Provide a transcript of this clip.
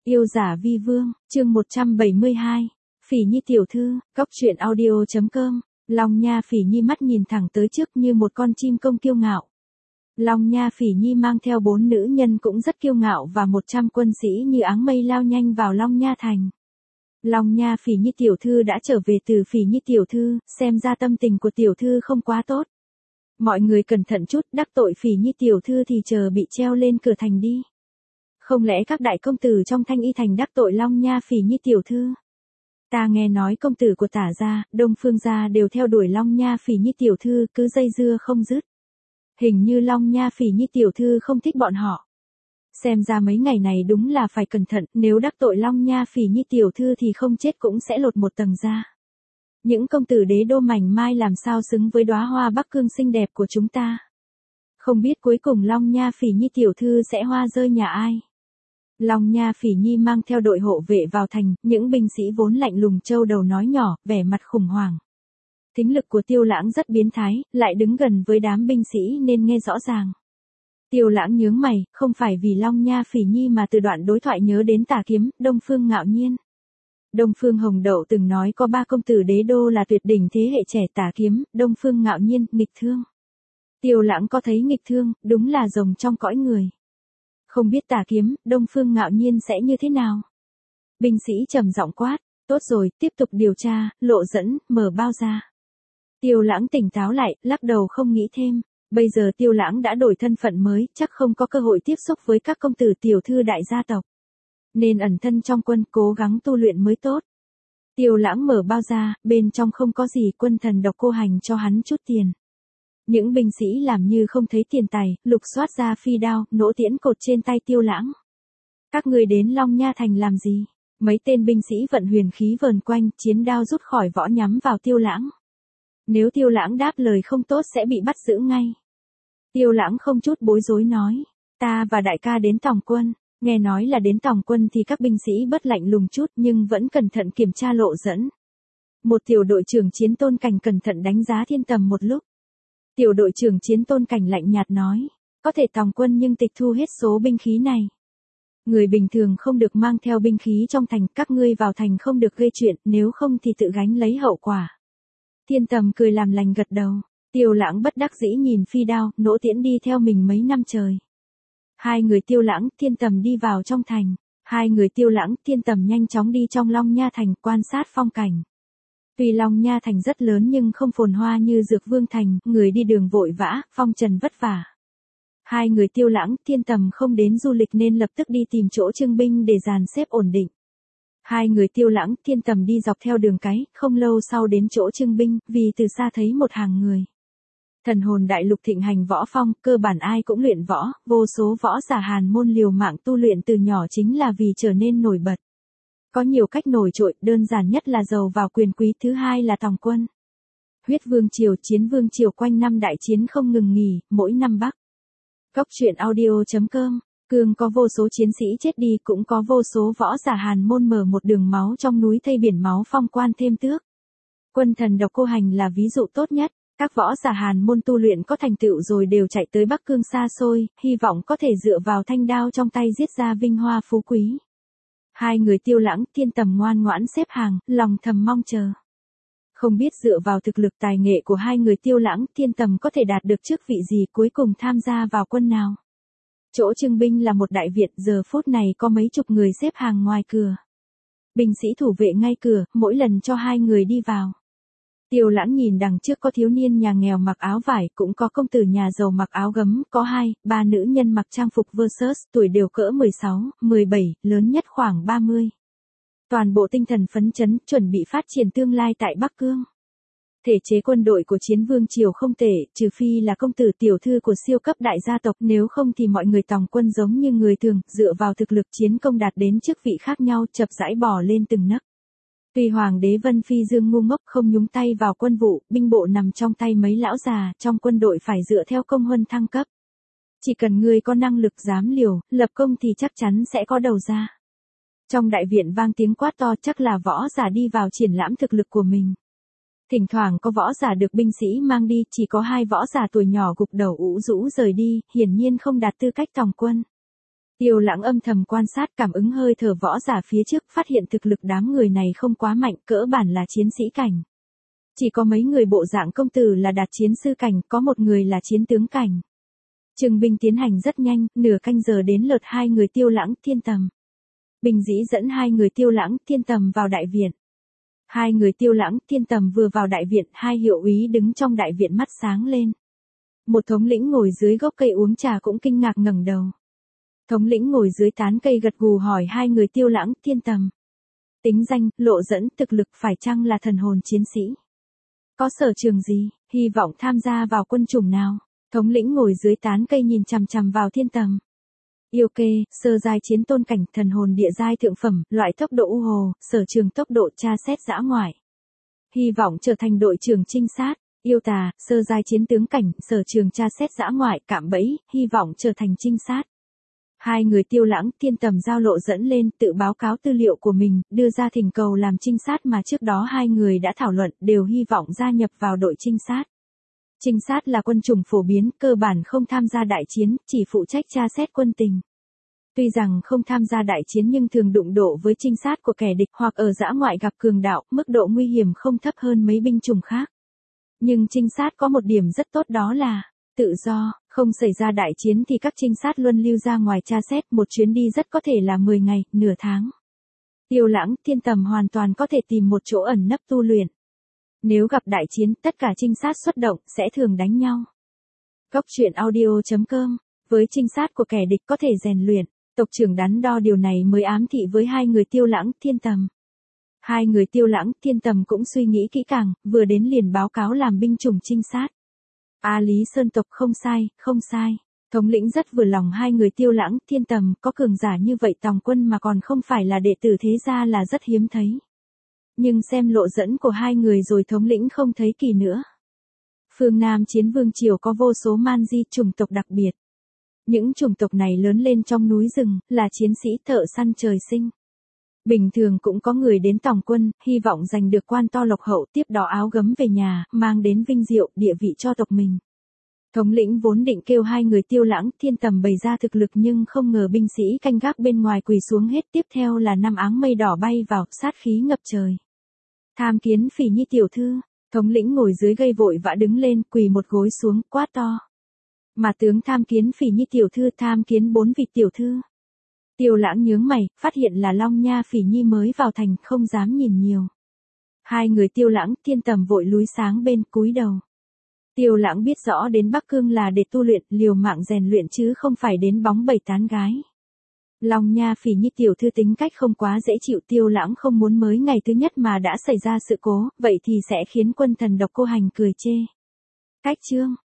Yêu giả vi vương, chương 172. Phỉ Nhi tiểu thư, cóc truyện audio.com. Long Nha Phỉ Nhi mắt nhìn thẳng tới trước như một con chim công kiêu ngạo. Long Nha Phỉ Nhi mang theo 4 nữ nhân cũng rất kiêu ngạo và 100 quân sĩ như áng mây lao nhanh vào Long Nha thành. Long Nha Phỉ Nhi tiểu thư đã trở về từ Phỉ Nhi tiểu thư, xem ra tâm tình của tiểu thư không quá tốt. Mọi người cẩn thận chút, đắc tội Phỉ Nhi tiểu thư thì chờ bị treo lên cửa thành đi. Không lẽ các đại công tử trong Thanh Y thành đắc tội Long Nha Phỉ Nhi tiểu thư? Ta nghe nói công tử của Tả gia, Đông Phương gia đều theo đuổi Long Nha Phỉ Nhi tiểu thư, cứ dây dưa không dứt. Hình như Long Nha Phỉ Nhi tiểu thư không thích bọn họ. Xem ra mấy ngày này đúng là phải cẩn thận, nếu đắc tội Long Nha Phỉ Nhi tiểu thư thì không chết cũng sẽ lột một tầng da. Những công tử đế đô mảnh mai làm sao xứng với đóa hoa Bắc Cương xinh đẹp của chúng ta. Không biết cuối cùng Long Nha Phỉ Nhi tiểu thư sẽ hoa rơi nhà ai. Long Nha Phỉ Nhi mang theo đội hộ vệ vào thành, những binh sĩ vốn lạnh lùng trâu đầu nói nhỏ, vẻ mặt khủng hoảng. Thính lực của Tiêu Lãng rất biến thái, lại đứng gần với đám binh sĩ nên nghe rõ ràng. Tiêu Lãng nhướng mày, không phải vì Long Nha Phỉ Nhi mà từ đoạn đối thoại nhớ đến Tả Kiếm, Đông Phương Ngạo Nhiên. Đông Phương Hồng Đậu từng nói có 3 công tử đế đô là tuyệt đỉnh thế hệ trẻ, Tả Kiếm, Đông Phương Ngạo Nhiên, Nghịch Thương. Tiêu Lãng có thấy Nghịch Thương, đúng là rồng trong cõi người. Không biết Tả Kiếm, Đông Phương Ngạo Nhiên sẽ như thế nào? Binh sĩ trầm giọng quát, tốt rồi, tiếp tục điều tra, lộ dẫn, mở bao ra. Tiêu Lãng tỉnh táo lại, lắc đầu không nghĩ thêm. Bây giờ Tiêu Lãng đã đổi thân phận mới, chắc không có cơ hội tiếp xúc với các công tử tiểu thư đại gia tộc. Nên ẩn thân trong quân, cố gắng tu luyện mới tốt. Tiêu Lãng mở bao ra, bên trong không có gì, quân thần độc cô hành cho hắn chút tiền. Những binh sĩ làm như không thấy tiền tài, lục soát ra phi đao, nỗ tiễn cột trên tay Tiêu Lãng. Các người đến Long Nha thành làm gì? Mấy tên binh sĩ vận huyền khí vờn quanh, chiến đao rút khỏi vỏ nhắm vào Tiêu Lãng. Nếu Tiêu Lãng đáp lời không tốt sẽ bị bắt giữ ngay. Tiêu Lãng không chút bối rối nói, ta và đại ca đến Tòng quân. Nghe nói là đến Tòng quân thì các binh sĩ bớt lạnh lùng chút nhưng vẫn cẩn thận kiểm tra lộ dẫn. Một tiểu đội trưởng Chiến Tôn Cảnh cẩn thận đánh giá Thiên Tầm một lúc. Tiểu đội trưởng Chiến Tôn Cảnh lạnh nhạt nói, có thể Tòng quân nhưng tịch thu hết số binh khí này. Người bình thường không được mang theo binh khí trong thành, các ngươi vào thành không được gây chuyện, nếu không thì tự gánh lấy hậu quả. Thiên Tầm cười làm lành gật đầu. Tiêu Lãng bất đắc dĩ nhìn phi đao, nỗ tiễn đi theo mình mấy năm trời. Hai người Tiêu Lãng, Thiên Tầm đi vào trong thành. Hai người Tiêu Lãng, Thiên Tầm nhanh chóng đi trong Long Nha thành quan sát phong cảnh. Tuy Long Nha thành rất lớn nhưng không phồn hoa như Dược Vương thành, người đi đường vội vã, phong trần vất vả. Hai người Tiêu Lãng, Thiên Tầm không đến du lịch nên lập tức đi tìm chỗ trưng binh để dàn xếp ổn định. Hai người Tiêu Lãng, Thiên Tầm đi dọc theo đường cái, không lâu sau đến chỗ trưng binh, vì từ xa thấy một hàng người. Thần hồn đại lục thịnh hành võ phong, cơ bản ai cũng luyện võ, vô số võ giả Hàn môn liều mạng tu luyện từ nhỏ chính là vì trở nên nổi bật. Có nhiều cách nổi trội, đơn giản nhất là giàu vào quyền quý, thứ hai là Tòng quân. Huyết Vương triều, Chiến Vương triều quanh năm đại chiến không ngừng nghỉ, mỗi năm Bắc. Cóc truyện audio.com. Cương có vô số chiến sĩ chết đi, cũng có vô số võ giả Hàn môn mở một đường máu trong núi thây biển máu phong quan thêm tước. Quân thần độc cô hành là ví dụ tốt nhất. Các võ giả Hàn môn tu luyện có thành tựu rồi đều chạy tới Bắc Cương xa xôi, hy vọng có thể dựa vào thanh đao trong tay giết ra vinh hoa phú quý. Hai người Tiêu Lãng, Thiên Tầm ngoan ngoãn xếp hàng, lòng thầm mong chờ. Không biết dựa vào thực lực tài nghệ của hai người Tiêu Lãng, Thiên Tầm có thể đạt được chức vị gì, cuối cùng tham gia vào quân nào. Chỗ trưng binh là một đại viện, giờ phút này có mấy chục người xếp hàng ngoài cửa. Binh sĩ thủ vệ ngay cửa, mỗi lần cho hai người đi vào. Tiêu Lãng nhìn đằng trước có thiếu niên nhà nghèo mặc áo vải, cũng có công tử nhà giàu mặc áo gấm, có 2, 3 nữ nhân mặc trang phục versus, tuổi đều cỡ 16, 17, lớn nhất khoảng 30. Toàn bộ tinh thần phấn chấn, chuẩn bị phát triển tương lai tại Bắc Cương. Thể chế quân đội của Chiến Vương triều không tệ, trừ phi là công tử tiểu thư của siêu cấp đại gia tộc, nếu không thì mọi người Tòng quân giống như người thường, dựa vào thực lực chiến công đạt đến chức vị khác nhau, chập rãi bò lên từng nấc. Tuy Hoàng đế Vân Phi Dương ngu ngốc không nhúng tay vào quân vụ, binh bộ nằm trong tay mấy lão già, trong quân đội phải dựa theo công huân thăng cấp. Chỉ cần người có năng lực dám liều, lập công thì chắc chắn sẽ có đầu ra. Trong đại viện vang tiếng quát to, chắc là võ giả đi vào triển lãm thực lực của mình. Thỉnh thoảng có võ giả được binh sĩ mang đi, chỉ có 2 võ giả tuổi nhỏ gục đầu ủ rũ rời đi, hiển nhiên không đạt tư cách Tòng quân. Tiêu Lãng âm thầm quan sát cảm ứng hơi thở võ giả phía trước, phát hiện thực lực đám người này không quá mạnh, cỡ bản là chiến sĩ cảnh. Chỉ có mấy người bộ dạng công tử là đạt chiến sư cảnh, có một người là chiến tướng cảnh. Trừng binh tiến hành rất nhanh, nửa canh giờ đến lượt hai người Tiêu Lãng, Thiên Tầm. Bình Dĩ dẫn hai người Tiêu Lãng, Thiên Tầm vào đại viện. Hai người Tiêu Lãng, Thiên Tầm vừa vào đại viện, hai hiệu úy đứng trong đại viện mắt sáng lên. Một thống lĩnh ngồi dưới gốc cây uống trà cũng kinh ngạc ngẩng đầu. Thống lĩnh ngồi dưới tán cây gật gù hỏi hai người Tiêu Lãng, Thiên Tầm. Tính danh, lộ dẫn, thực lực phải chăng là thần hồn chiến sĩ? Có sở trường gì, hy vọng tham gia vào quân chủng nào? Thống lĩnh ngồi dưới tán cây nhìn chằm chằm vào Thiên Tầm. Yêu kê, sơ giai chiến tôn cảnh, thần hồn địa giai thượng phẩm, loại tốc độ u hồ, sở trường tốc độ tra xét dã ngoại. Hy vọng trở thành đội trưởng trinh sát. Yêu tà, sơ giai chiến tướng cảnh, sở trường tra xét dã ngoại, cạm bẫy, hy vọng trở thành trinh sát. Hai người Tiêu Lãng, Thiên Tầm giao lộ dẫn lên, tự báo cáo tư liệu của mình, đưa ra thỉnh cầu làm trinh sát mà trước đó hai người đã thảo luận, đều hy vọng gia nhập vào đội trinh sát. Trinh sát là quân chủng phổ biến, cơ bản không tham gia đại chiến, chỉ phụ trách tra xét quân tình. Tuy rằng không tham gia đại chiến nhưng thường đụng độ với trinh sát của kẻ địch hoặc ở dã ngoại gặp cường đạo, mức độ nguy hiểm không thấp hơn mấy binh chủng khác. Nhưng trinh sát có một điểm rất tốt đó là tự do, không xảy ra đại chiến thì các trinh sát luân lưu ra ngoài tra xét, một chuyến đi rất có thể là 10 ngày, nửa tháng. Tiêu Lãng, Thiên Tầm hoàn toàn có thể tìm một chỗ ẩn nấp tu luyện. Nếu gặp đại chiến, tất cả trinh sát xuất động, sẽ thường đánh nhau. Góc truyện audio.com, với trinh sát của kẻ địch có thể rèn luyện, tộc trưởng đắn đo điều này mới ám thị với hai người Tiêu Lãng, Thiên Tầm. Hai người Tiêu Lãng, Thiên Tầm cũng suy nghĩ kỹ càng, vừa đến liền báo cáo làm binh chủng trinh sát. Lý Sơn tộc không sai, không sai. Thống lĩnh rất vừa lòng hai người Tiêu Lãng, Thiên Tầm, có cường giả như vậy tòng quân mà còn không phải là đệ tử thế gia là rất hiếm thấy. Nhưng xem lộ dẫn của hai người rồi thống lĩnh không thấy kỳ nữa. Phương Nam Chiến Vương Triều có vô số man di chủng tộc đặc biệt. Những chủng tộc này lớn lên trong núi rừng, là chiến sĩ thợ săn trời sinh. Bình thường cũng có người đến tòng quân, hy vọng giành được quan to lộc hậu, tiếp đó áo gấm về nhà, mang đến vinh diệu, địa vị cho tộc mình. Thống lĩnh vốn định kêu hai người Tiêu Lãng, Thiên Tầm bày ra thực lực nhưng không ngờ binh sĩ canh gác bên ngoài quỳ xuống hết, tiếp theo là 5 áng mây đỏ bay vào, sát khí ngập trời. Tham kiến Phỉ Nhi tiểu thư, thống lĩnh ngồi dưới gây vội vã đứng lên, quỳ một gối xuống, quát to. Mà tướng tham kiến Phỉ Nhi tiểu thư, tham kiến 4 vị tiểu thư. Tiêu Lãng nhướng mày, phát hiện là Long Nha Phỉ Nhi mới vào thành, không dám nhìn nhiều. Hai người Tiêu Lãng, Thiên Tầm vội lúi sáng bên, cúi đầu. Tiêu Lãng biết rõ đến Bắc Cương là để tu luyện, liều mạng rèn luyện chứ không phải đến bóng bẩy tán gái. Long Nha Phỉ Nhi tiểu thư tính cách không quá dễ chịu, Tiêu Lãng không muốn mới ngày thứ nhất mà đã xảy ra sự cố, vậy thì sẽ khiến quân thần độc cô hành cười chê. Cách chương